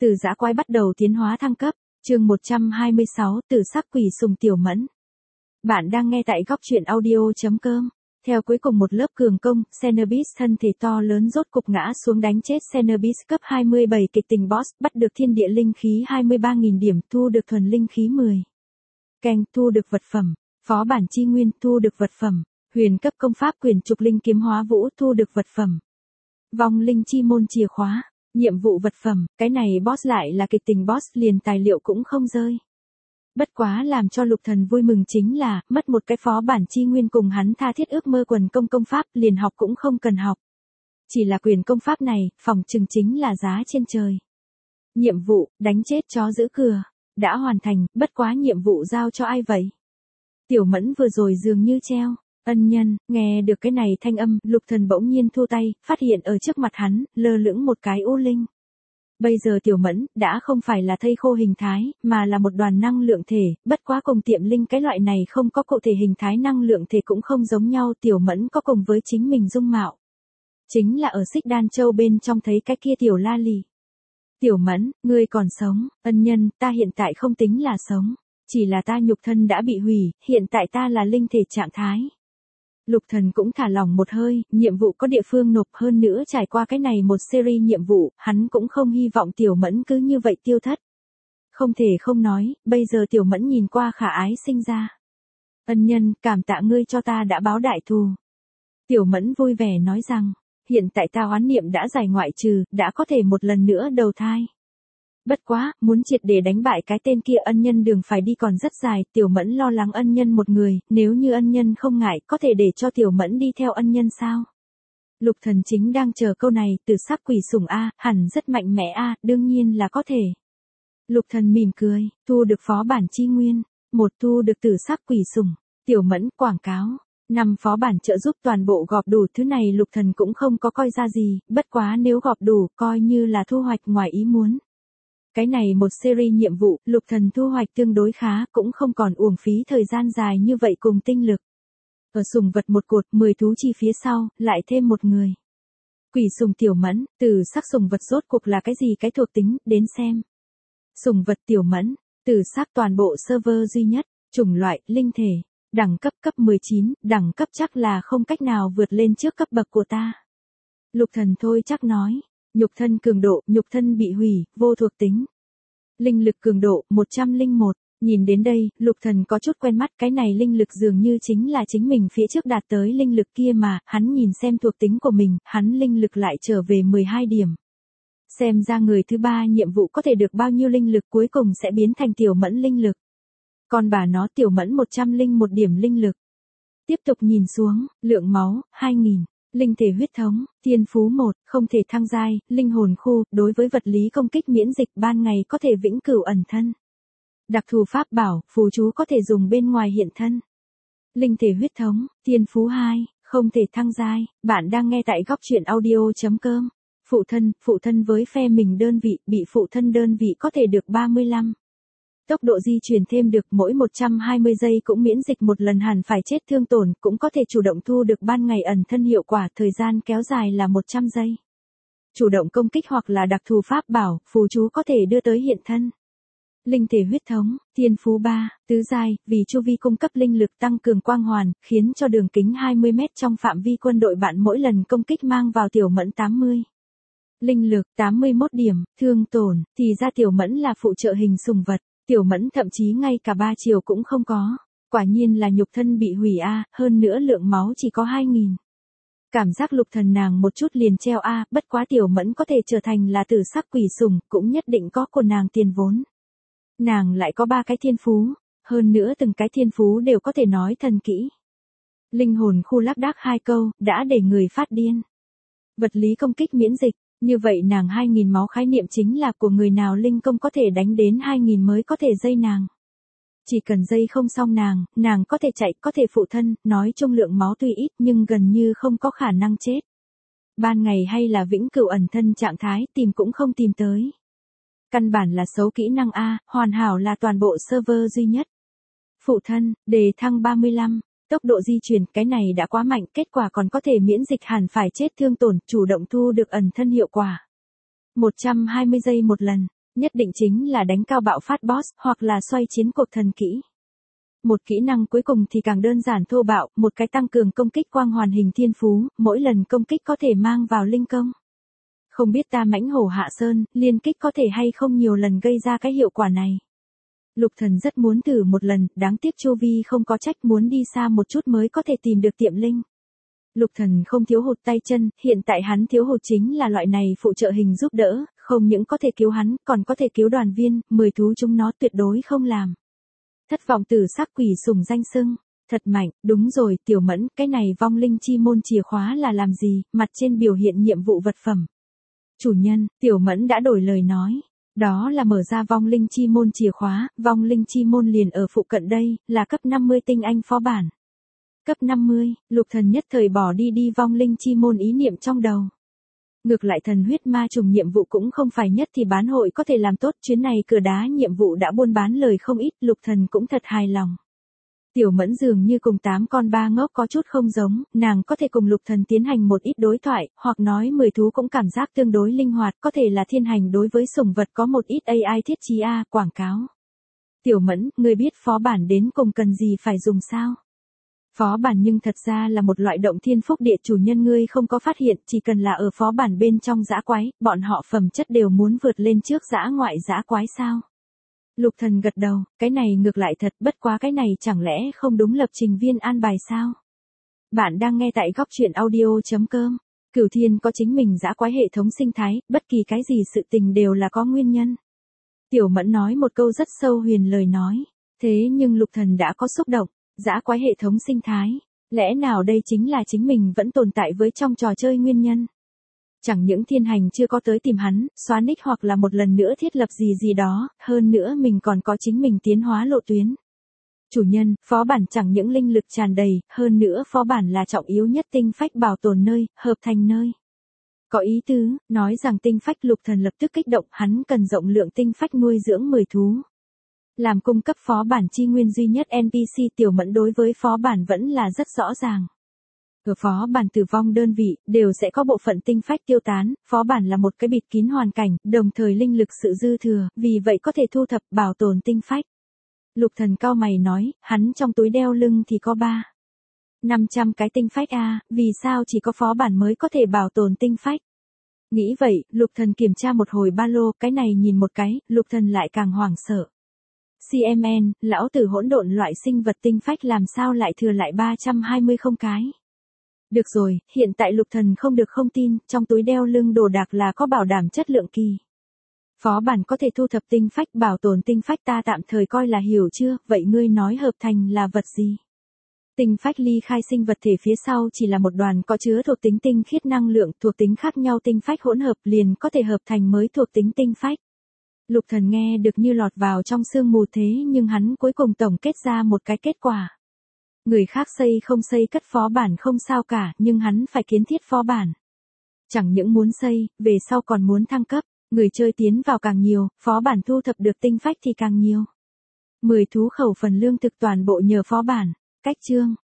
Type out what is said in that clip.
Từ dã quái bắt đầu tiến hóa thăng cấp, chương 126, tử sắc quỷ sùng Tiểu Mẫn. Bạn đang nghe tại góc truyện audio.com. Theo cuối cùng một lớp cường công, Cenobis thân thể to lớn rốt cục ngã xuống đánh chết Cenobis cấp 27 kịch tình boss, bắt được thiên địa linh khí 23.000 điểm, thu được thuần linh khí 10. Canh, thu được vật phẩm, phó bản chi nguyên, thu được vật phẩm, huyền cấp công pháp quyền trục linh kiếm hóa vũ, thu được vật phẩm. Vong linh chi môn chìa khóa, nhiệm vụ vật phẩm, cái này boss lại là kịch tình boss, liền tài liệu cũng không rơi. Bất quá làm cho Lục Thần vui mừng chính là, mất một cái phó bản chi nguyên cùng hắn tha thiết ước mơ quần công pháp, liền học cũng không cần học. Chỉ là quyền công pháp này, phòng chừng chính là giá trên trời. Nhiệm vụ, đánh chết chó giữ cửa, đã hoàn thành, bất quá nhiệm vụ giao cho ai vậy? Tiểu Mẫn vừa rồi dường như treo. Ân nhân, nghe được cái này thanh âm, Lục Thần bỗng nhiên thu tay, phát hiện ở trước mặt hắn, lơ lửng một cái u linh. Bây giờ Tiểu Mẫn, đã không phải là thây khô hình thái, mà là một đoàn năng lượng thể, bất quá cùng Tiệm Linh cái loại này không có cụ thể hình thái năng lượng thể cũng không giống nhau, Tiểu Mẫn có cùng với chính mình dung mạo. Chính là ở Xích Đan Châu bên trong thấy cái kia Tiểu La Lì. Tiểu Mẫn, ngươi còn sống, ân nhân, ta hiện tại không tính là sống, chỉ là ta nhục thân đã bị hủy, hiện tại ta là linh thể trạng thái. Lục Thần cũng thả lỏng một hơi, nhiệm vụ có địa phương nộp, hơn nữa trải qua cái này một series nhiệm vụ, hắn cũng không hy vọng Tiểu Mẫn cứ như vậy tiêu thất. Không thể không nói, bây giờ Tiểu Mẫn nhìn qua khả ái sinh ra. Ân nhân, cảm tạ ngươi cho ta đã báo đại thù. Tiểu Mẫn vui vẻ nói rằng, hiện tại ta oán niệm đã giải ngoại trừ, đã có thể một lần nữa đầu thai. Bất quá, muốn triệt để đánh bại cái tên kia ân nhân đường phải đi còn rất dài, Tiểu Mẫn lo lắng ân nhân một người, nếu như ân nhân không ngại, có thể để cho Tiểu Mẫn đi theo ân nhân sao? Lục Thần chính đang chờ câu này, tử sắc quỷ sủng A, hẳn rất mạnh mẽ A, đương nhiên là có thể. Lục Thần mỉm cười, thu được phó bản chi nguyên, một thu được tử sắc quỷ sủng, Tiểu Mẫn quảng cáo. 5 phó bản trợ giúp toàn bộ gọp đủ, thứ này Lục Thần cũng không có coi ra gì, bất quá nếu gọp đủ, coi như là thu hoạch ngoài ý muốn. Cái này một series nhiệm vụ, Lục Thần thu hoạch tương đối khá, cũng không còn uổng phí thời gian dài như vậy cùng tinh lực. Ở sùng vật một cột, 10 thú chi phía sau, lại thêm một người. Quỷ sùng Tiểu Mẫn, từ sắc sùng vật rốt cuộc là cái gì cái thuộc tính, đến xem. Sùng vật Tiểu Mẫn, từ sắc toàn bộ server duy nhất, chủng loại, linh thể, đẳng cấp cấp 19, đẳng cấp chắc là không cách nào vượt lên trước cấp bậc của ta. Lục Thần thôi chắc nói. Nhục thân cường độ, nhục thân bị hủy, vô thuộc tính. Linh lực cường độ, 101. Nhìn đến đây, Lục Thần có chút quen mắt, cái này linh lực dường như chính là chính mình phía trước đạt tới linh lực kia mà, hắn nhìn xem thuộc tính của mình, hắn linh lực lại trở về 12 điểm. Xem ra người thứ ba nhiệm vụ có thể được bao nhiêu linh lực cuối cùng sẽ biến thành Tiểu Mẫn linh lực. Còn bà nó Tiểu Mẫn 101 điểm linh lực. Tiếp tục nhìn xuống, lượng máu, 2000. Linh thể huyết thống, thiên phú 1, không thể thăng giai, linh hồn khu, đối với vật lý công kích miễn dịch, ban ngày có thể vĩnh cửu ẩn thân. Đặc thù pháp bảo, phù chú có thể dùng bên ngoài hiện thân. Linh thể huyết thống, thiên phú 2, không thể thăng giai, bạn đang nghe tại góc truyện audio.com. Phụ thân với phe mình đơn vị, bị phụ thân đơn vị có thể được 35. Tốc độ di chuyển thêm được, mỗi 120 giây cũng miễn dịch một lần hẳn phải chết thương tổn, cũng có thể chủ động thu được ban ngày ẩn thân hiệu quả, thời gian kéo dài là 100 giây. Chủ động công kích hoặc là đặc thù pháp bảo, phù chú có thể đưa tới hiện thân. Linh thể huyết thống, thiên phú 3, tứ giai, vì chu vi cung cấp linh lực tăng cường quang hoàn, khiến cho đường kính 20 mét trong phạm vi quân đội bạn mỗi lần công kích mang vào Tiểu Mẫn 80. Linh lực 81 điểm, thương tổn, thì ra Tiểu Mẫn là phụ trợ hình sùng vật. Tiểu Mẫn thậm chí ngay cả 3 chiều cũng không có, quả nhiên là nhục thân bị hủy a, hơn nữa lượng máu chỉ có 2000. Cảm giác Lục Thần nàng một chút liền treo a, bất quá Tiểu Mẫn có thể trở thành là tử sắc quỷ sủng, cũng nhất định có của nàng tiền vốn. Nàng lại có 3 cái thiên phú, hơn nữa từng cái thiên phú đều có thể nói thần kỹ. Linh hồn khu lác đác 2 câu, đã để người phát điên. Vật lý công kích miễn dịch. Như vậy nàng 2000 máu khái niệm chính là của người nào linh công có thể đánh đến 2000 mới có thể dây nàng. Chỉ cần dây không xong nàng có thể chạy, có thể phụ thân, nói chung lượng máu tuy ít nhưng gần như không có khả năng chết. Ban ngày hay là vĩnh cửu ẩn thân trạng thái, tìm cũng không tìm tới. Căn bản là xấu kỹ năng A, hoàn hảo là toàn bộ server duy nhất. Phụ thân, đề thăng 35. Tốc độ di chuyển, cái này đã quá mạnh, kết quả còn có thể miễn dịch hẳn phải chết thương tổn, chủ động thu được ẩn thân hiệu quả. 120 giây một lần, Nhất định chính là đánh cao bạo phát boss, hoặc là xoay chiến cuộc thần kỹ. Một kỹ năng cuối cùng thì càng đơn giản thô bạo, một cái tăng cường công kích quang hoàn hình thiên phú, mỗi lần công kích có thể mang vào linh công. Không biết ta mãnh hổ hạ sơn, liên kích có thể hay không nhiều lần gây ra cái hiệu quả này. Lục Thần rất muốn thử một lần, đáng tiếc Chu Vi không có trách, muốn đi xa một chút mới có thể tìm được tiệm linh. Lục Thần không thiếu hụt tay chân, hiện tại hắn thiếu hụt chính là loại này phụ trợ hình giúp đỡ, không những có thể cứu hắn, còn có thể cứu đoàn viên, 10 thú chúng nó tuyệt đối không làm. Thất vọng tử sắc quỷ sùng danh xưng, thật mạnh, đúng rồi, Tiểu Mẫn, cái này vong linh chi môn chìa khóa là làm gì, mặt trên biểu hiện nhiệm vụ vật phẩm. Chủ nhân, Tiểu Mẫn đã đổi lời nói. Đó là mở ra vong linh chi môn chìa khóa, vong linh chi môn liền ở phụ cận đây, là cấp 50 tinh anh phó bản. Cấp 50, Lục Thần nhất thời bỏ đi vong linh chi môn ý niệm trong đầu. Ngược lại thần huyết ma trùng nhiệm vụ cũng không phải nhất thì bán hội có thể làm tốt, chuyến này cửa đá nhiệm vụ đã buôn bán lời không ít, Lục Thần cũng thật hài lòng. Tiểu Mẫn dường như cùng 8 con ba ngốc có chút không giống, nàng có thể cùng Lục Thần tiến hành một ít đối thoại, hoặc nói 10 thú cũng cảm giác tương đối linh hoạt, có thể là thiên hành đối với sủng vật có một ít AI thiết trí quảng cáo. Tiểu Mẫn, ngươi biết phó bản đến cùng cần gì phải dùng sao? Phó bản nhưng thật ra là một loại động thiên phúc địa, chủ nhân ngươi không có phát hiện, chỉ cần là ở phó bản bên trong dã quái, bọn họ phẩm chất đều muốn vượt lên trước dã ngoại dã quái sao? Lục Thần gật đầu, cái này ngược lại thật, bất quá cái này chẳng lẽ không đúng lập trình viên an bài sao? Bạn đang nghe tại góc truyện audio.com. Cửu Thiên có chính mình dã quái hệ thống sinh thái, bất kỳ cái gì sự tình đều là có nguyên nhân. Tiểu Mẫn nói một câu rất sâu huyền lời nói, thế nhưng Lục Thần đã có xúc động, dã quái hệ thống sinh thái, lẽ nào đây chính là chính mình vẫn tồn tại với trong trò chơi nguyên nhân? Chẳng những thiên hành chưa có tới tìm hắn, xóa nick hoặc là một lần nữa thiết lập gì đó, hơn nữa mình còn có chính mình tiến hóa lộ tuyến. Chủ nhân, phó bản chẳng những linh lực tràn đầy, hơn nữa phó bản là trọng yếu nhất tinh phách bảo tồn nơi, hợp thành nơi. Có ý tứ, nói rằng tinh phách. Lục Thần lập tức kích động, hắn cần rộng lượng tinh phách nuôi dưỡng 10 thú. Làm cung cấp phó bản chi nguyên duy nhất NPC, Tiểu Mẫn đối với phó bản vẫn là rất rõ ràng. Ở phó bản tử vong đơn vị, đều sẽ có bộ phận tinh phách tiêu tán, phó bản là một cái bịt kín hoàn cảnh, đồng thời linh lực sự dư thừa, vì vậy có thể thu thập bảo tồn tinh phách. Lục Thần cau mày nói, hắn trong túi đeo lưng thì có 500 cái tinh phách vì sao chỉ có phó bản mới có thể bảo tồn tinh phách? Nghĩ vậy, Lục Thần kiểm tra một hồi ba lô, cái này nhìn một cái, Lục Thần lại càng hoảng sợ. CMN, lão tử hỗn độn loại sinh vật tinh phách làm sao lại thừa lại 320 không cái? Được rồi, hiện tại Lục Thần không được không tin, trong túi đeo lưng đồ đạc là có bảo đảm chất lượng kỳ. Phó bản có thể thu thập tinh phách, bảo tồn tinh phách, ta tạm thời coi là hiểu chưa, vậy ngươi nói hợp thành là vật gì? Tinh phách ly khai sinh vật thể phía sau chỉ là một đoàn có chứa thuộc tính tinh khiết năng lượng, thuộc tính khác nhau tinh phách hỗn hợp liền có thể hợp thành mới thuộc tính tinh phách. Lục Thần nghe được như lọt vào trong sương mù, thế nhưng hắn cuối cùng tổng kết ra một cái kết quả. Người khác xây không xây cất phó bản không sao cả, nhưng hắn phải kiến thiết phó bản. Chẳng những muốn xây, về sau còn muốn thăng cấp, người chơi tiến vào càng nhiều, phó bản thu thập được tinh phách thì càng nhiều. 10 thú khẩu phần lương thực toàn bộ nhờ phó bản. Cách chương